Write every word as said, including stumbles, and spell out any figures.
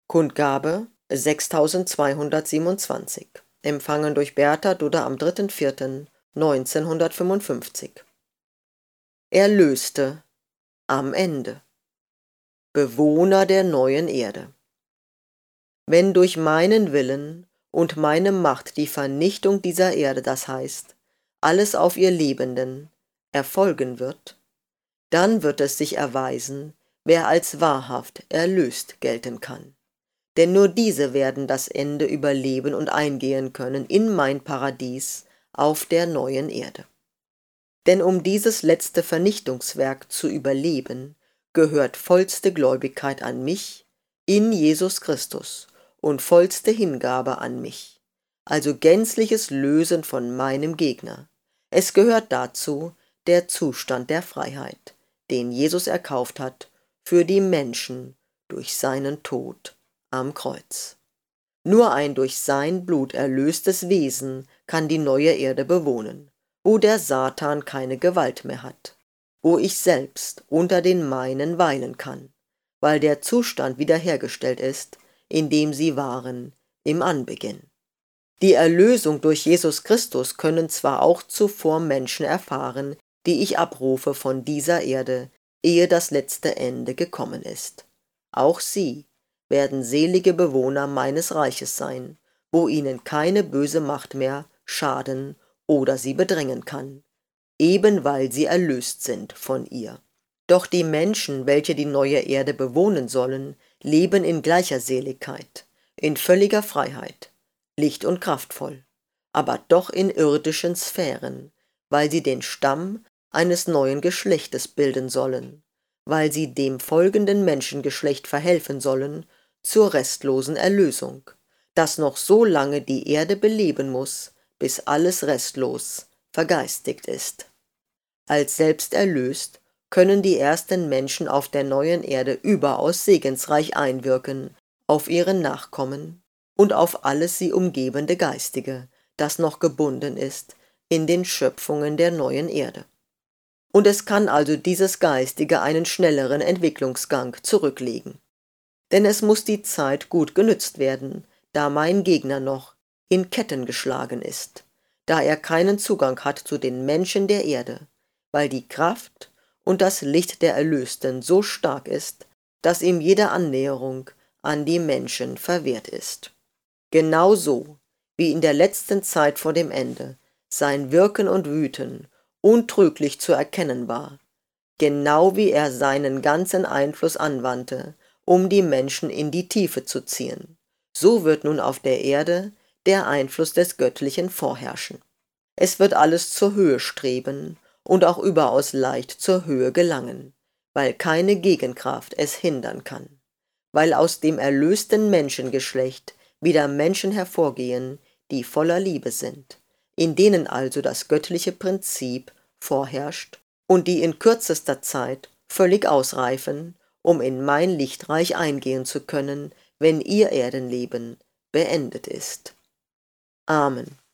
Kundgabe sechstausendzweihundertsiebenundzwanzig, empfangen durch Bertha Dudder am dritter vierter neunzehnhundertfünfundfünfzig. Erlöste am Ende. Bewohner der neuen Erde. Wenn durch meinen Willen und meine Macht die Vernichtung dieser Erde, das heißt, alles auf ihr Lebenden, erfolgen wird, dann wird es sich erweisen, wer als wahrhaft erlöst gelten kann. Denn nur diese werden das Ende überleben und eingehen können in mein Paradies auf der neuen Erde. Denn um dieses letzte Vernichtungswerk zu überleben, gehört vollste Gläubigkeit an mich, in Jesus Christus, und vollste Hingabe an mich, also gänzliches Lösen von meinem Gegner. Es gehört dazu der Zustand der Freiheit, den Jesus erkauft hat für die Menschen durch seinen Tod am Kreuz. Nur ein durch sein Blut erlöstes Wesen kann die neue Erde bewohnen, wo der Satan keine Gewalt mehr hat, wo ich selbst unter den meinen weilen kann, weil der Zustand wiederhergestellt ist, in dem sie waren im Anbeginn. Die Erlösung durch Jesus Christus können zwar auch zuvor Menschen erfahren, die ich abrufe von dieser Erde, ehe das letzte Ende gekommen ist. Auch sie werden selige Bewohner meines Reiches sein, wo ihnen keine böse Macht mehr schaden oder sie bedrängen kann, eben weil sie erlöst sind von ihr. Doch die Menschen, welche die neue Erde bewohnen sollen, leben in gleicher Seligkeit, in völliger Freiheit, licht und kraftvoll, aber doch in irdischen Sphären, weil sie den Stamm eines neuen Geschlechtes bilden sollen, weil sie dem folgenden Menschengeschlecht verhelfen sollen zur restlosen Erlösung, das noch so lange die Erde beleben muss, bis alles restlos vergeistigt ist. Als selbst erlöst können die ersten Menschen auf der neuen Erde überaus segensreich einwirken auf ihre Nachkommen und auf alles sie umgebende Geistige, das noch gebunden ist in den Schöpfungen der neuen Erde. Und es kann also dieses Geistige einen schnelleren Entwicklungsgang zurücklegen. Denn es muss die Zeit gut genützt werden, da mein Gegner noch in Ketten geschlagen ist, da er keinen Zugang hat zu den Menschen der Erde, weil die Kraft und das Licht der Erlösten so stark ist, dass ihm jede Annäherung an die Menschen verwehrt ist. Genauso wie in der letzten Zeit vor dem Ende sein Wirken und Wüten untrüglich zu erkennen war, genau wie er seinen ganzen Einfluss anwandte, um die Menschen in die Tiefe zu ziehen, so wird nun auf der Erde der Einfluss des Göttlichen vorherrschen. Es wird alles zur Höhe streben und auch überaus leicht zur Höhe gelangen, weil keine Gegenkraft es hindern kann, weil aus dem erlösten Menschengeschlecht wieder Menschen hervorgehen, die voller Liebe sind, in denen also das göttliche Prinzip vorherrscht und die in kürzester Zeit völlig ausreifen, um in mein Lichtreich eingehen zu können, wenn ihr Erdenleben beendet ist. Amen.